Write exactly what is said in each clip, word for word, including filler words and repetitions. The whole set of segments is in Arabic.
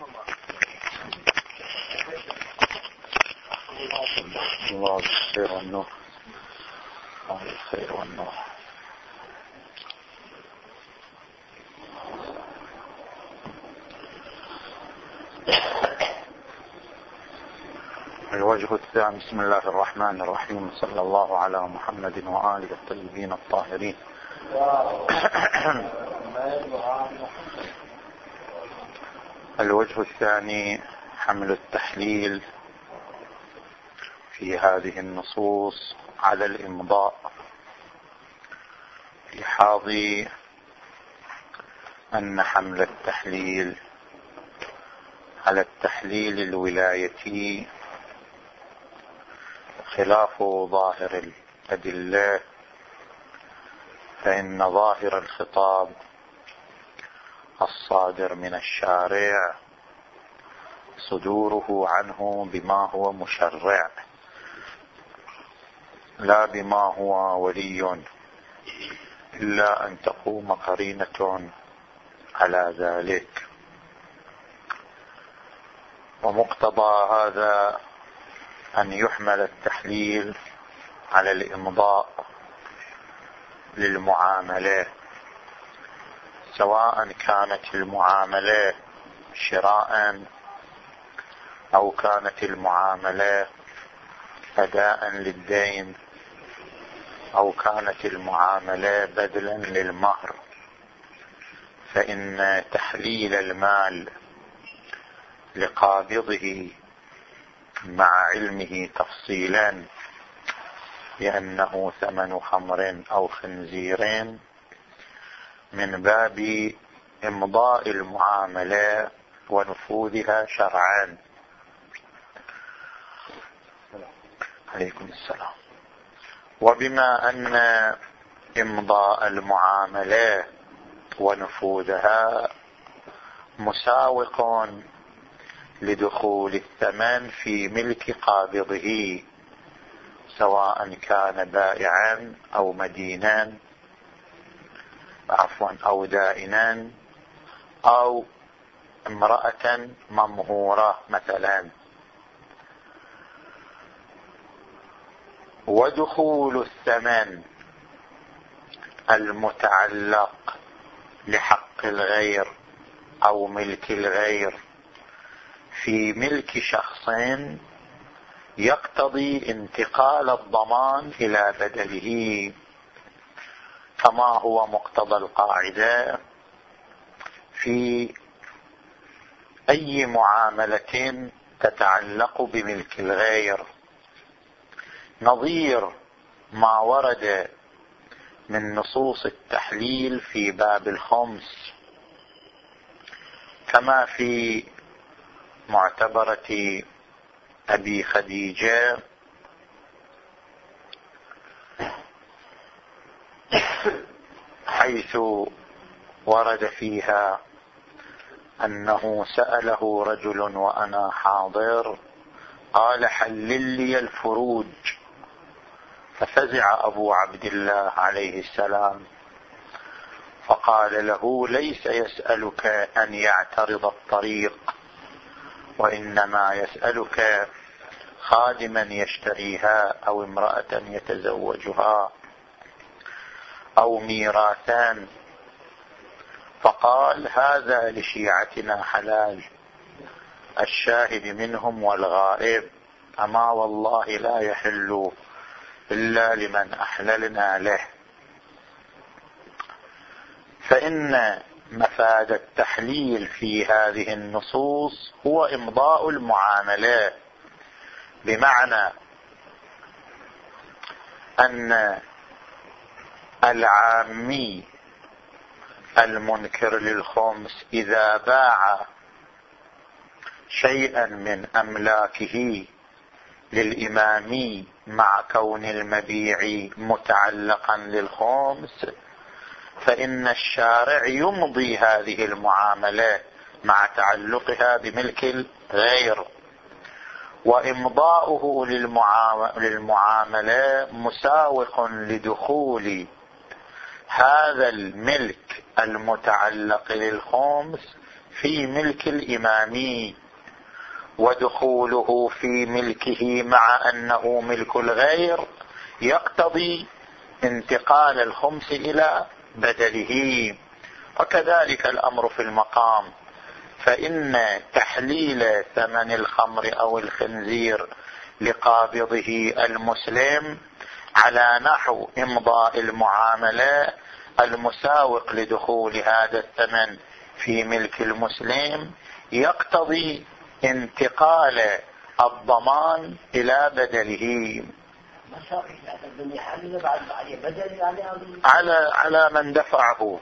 الله الخير والنور. الله الخير والنور. الوجه الثاني. بسم الله الرحمن الرحيم. صلى الله على محمد وآله الطيبين الطاهرين. الوجه الثاني حمل التحليل في هذه النصوص على الإمضاء، لحاظ أن حمل التحليل على التحليل الولايتي خلاف ظاهر الأدلة، فإن ظاهر الخطاب الصادر من الشارع صدوره عنه بما هو مشرع لا بما هو ولي، إلا أن تقوم قرينة على ذلك. ومقتضى هذا أن يحمل التحليل على الإمضاء للمعاملة، سواء كانت المعاملة شراء أو كانت المعاملة أداء للدين أو كانت المعاملة بدلا للمهر، فإن تحليل المال لقابضه مع علمه تفصيلا بأنه ثمن خمر أو خنزير من باب إمضاء المعاملة ونفوذها شرعا. عليكم السلام. وبما أن إمضاء المعاملة ونفوذها مساوق لدخول الثمن في ملك قابضه، سواء كان بائعا أو مدينا عفوا أو دائنا أو امرأة ممهورة مثلا. ودخول الثمن المتعلق لحق الغير أو ملك الغير في ملك شخص يقتضي انتقال الضمان إلى بدله، كما هو مقتضى القاعدة في أي معاملة تتعلق بملك الغير، نظير ما ورد من نصوص التحليل في باب الخمس، كما في معتبرة أبي خديجة حيث ورد فيها أنه سأله رجل وأنا حاضر قال حلل لي الفروج، ففزع أبو عبد الله عليه السلام فقال له ليس يسألك أن يعترض الطريق، وإنما يسألك خادما يشتريها أو امرأة يتزوجها أو ميراثان. فقال هذا لشيعتنا حلال، الشاهد منهم والغائب، أما والله لا يحل إلا لمن أحللنا له. فإن مفاد التحليل في هذه النصوص هو إمضاء المعاملة، بمعنى أن العامي المنكر للخمس إذا باع شيئا من أملاكه للإمامي مع كون المبيع متعلقا للخمس، فإن الشارع يمضي هذه المعاملة مع تعلقها بملك الغير، وإمضاؤه للمعاملة مساوق لدخول هذا الملك المتعلق للخمس في ملك الإمام، ودخوله في ملكه مع أنه ملك الغير يقتضي انتقال الخمس إلى بدله. وكذلك الأمر في المقام، فإن تحليل ثمن الخمر أو الخنزير لقابضه المسلم على نحو إمضاء المعاملة المساوق لدخول هذا الثمن في ملك المسلم يقتضي انتقال الضمان إلى بدله على على من دفعه،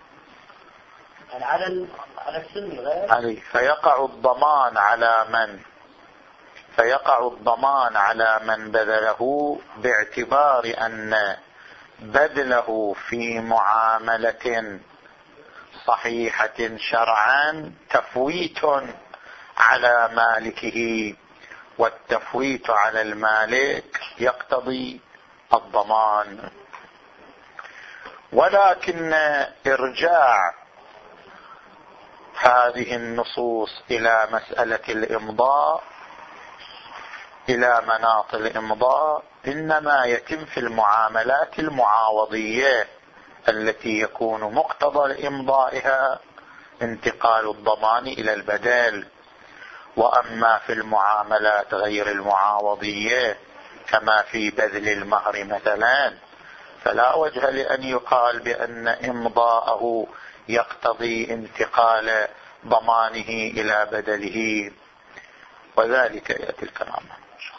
على على السن غير عليه، فيقع الضمان على من فيقع الضمان على من بذله، باعتبار أن بذله في معاملة صحيحة شرعا تفويت على مالكه، والتفويت على المالك يقتضي الضمان. ولكن إرجاع هذه النصوص إلى مسألة الإمضاء، إلى مناط الإمضاء، إنما يتم في المعاملات المعاوضية التي يكون مقتضى إمضائها انتقال الضمان إلى البدل. وأما في المعاملات غير المعاوضية كما في بذل المهر مثلا، فلا وجه لأن يقال بأن إمضاءه يقتضي انتقال ضمانه إلى بدله، وذلك يأتي الكلام.